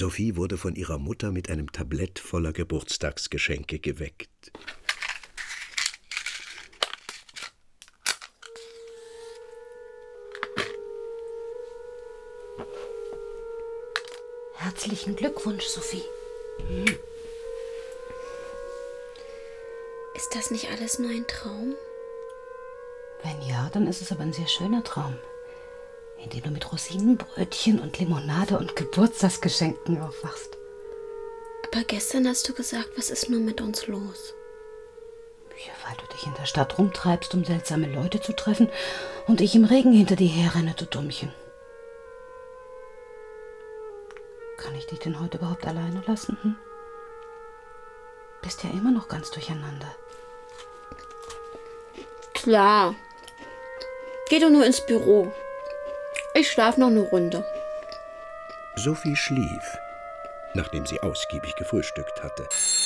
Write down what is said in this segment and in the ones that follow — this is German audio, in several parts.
Sophie wurde von ihrer Mutter mit einem Tablett voller Geburtstagsgeschenke geweckt. Herzlichen Glückwunsch, Sophie. Ist das nicht alles nur ein Traum? Wenn ja, dann ist es aber ein sehr schöner Traum, in dem du mit Rosinenbrötchen und Limonade und Geburtstagsgeschenken aufwachst. Aber gestern hast du gesagt, was ist nur mit uns los? Ja, weil du dich in der Stadt rumtreibst, um seltsame Leute zu treffen und ich im Regen hinter dir herrenne, du Dummchen. Kann ich dich denn heute überhaupt alleine lassen? Bist ja immer noch ganz durcheinander. Klar. Geh doch nur ins Büro. Ich schlafe noch eine Runde. Sophie schlief, nachdem sie ausgiebig gefrühstückt hatte,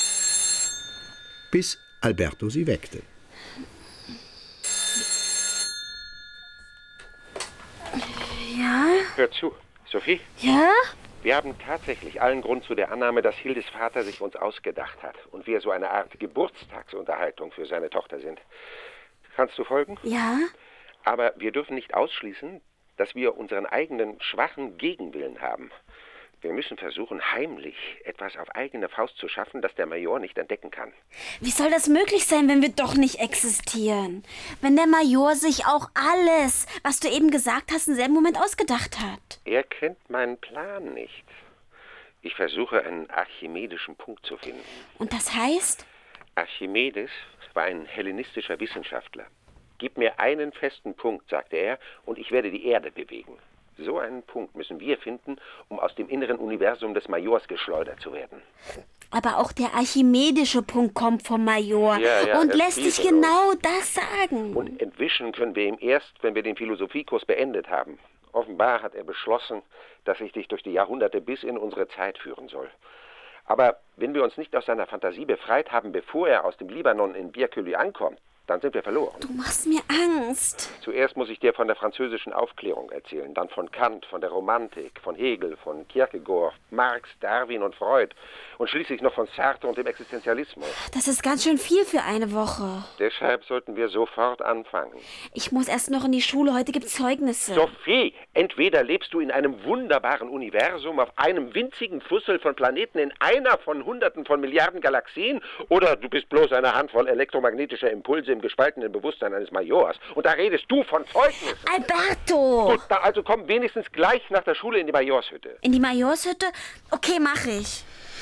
bis Alberto sie weckte. Ja? Hör zu, Sophie. Ja? Wir haben tatsächlich allen Grund zu der Annahme, dass Hildes Vater sich uns ausgedacht hat und wir so eine Art Geburtstagsunterhaltung für seine Tochter sind. Kannst du folgen? Ja? Aber wir dürfen nicht ausschließen, dass wir unseren eigenen schwachen Gegenwillen haben. Wir müssen versuchen, heimlich etwas auf eigene Faust zu schaffen, das der Major nicht entdecken kann. Wie soll das möglich sein, wenn wir doch nicht existieren? Wenn der Major sich auch alles, was du eben gesagt hast, im selben Moment ausgedacht hat. Er kennt meinen Plan nicht. Ich versuche, einen archimedischen Punkt zu finden. Und das heißt? Archimedes war ein hellenistischer Wissenschaftler. Gib mir einen festen Punkt, sagte er, und ich werde die Erde bewegen. So einen Punkt müssen wir finden, um aus dem inneren Universum des Majors geschleudert zu werden. Aber auch der archimedische Punkt kommt vom Major und lässt sich genau das sagen. Und entwischen können wir ihm erst, wenn wir den Philosophiekurs beendet haben. Offenbar hat er beschlossen, dass ich dich durch die Jahrhunderte bis in unsere Zeit führen soll. Aber wenn wir uns nicht aus seiner Fantasie befreit haben, bevor er aus dem Libanon in Birkülü ankommt, dann sind wir verloren. Du machst mir Angst. Zuerst muss ich dir von der französischen Aufklärung erzählen, dann von Kant, von der Romantik, von Hegel, von Kierkegaard, Marx, Darwin und Freud und schließlich noch von Sartre und dem Existenzialismus. Das ist ganz schön viel für eine Woche. Deshalb sollten wir sofort anfangen. Ich muss erst noch in die Schule, heute gibt's Zeugnisse. Sophie, entweder lebst du in einem wunderbaren Universum, auf einem winzigen Fussel von Planeten in einer von Hunderten von Milliarden Galaxien, oder du bist bloß eine Handvoll elektromagnetischer Impulse im gespaltenen Bewusstsein eines Majors. Und da redest du von Zeugnissen. Alberto! Gut, also komm wenigstens gleich nach der Schule in die Majorshütte. In die Majorshütte? Okay, mach ich.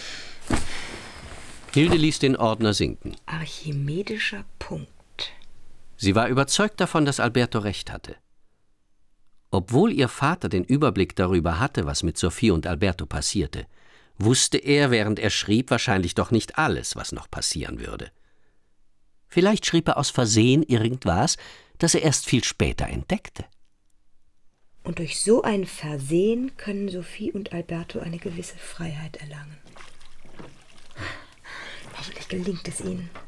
Hilde ließ den Ordner sinken. Archimedischer Punkt. Sie war überzeugt davon, dass Alberto recht hatte. Obwohl ihr Vater den Überblick darüber hatte, was mit Sophie und Alberto passierte, wusste er, während er schrieb, wahrscheinlich doch nicht alles, was noch passieren würde. Vielleicht schrieb er aus Versehen irgendwas, das er erst viel später entdeckte. Und durch so ein Versehen können Sophie und Alberto eine gewisse Freiheit erlangen. Hoffentlich gelingt es ihnen.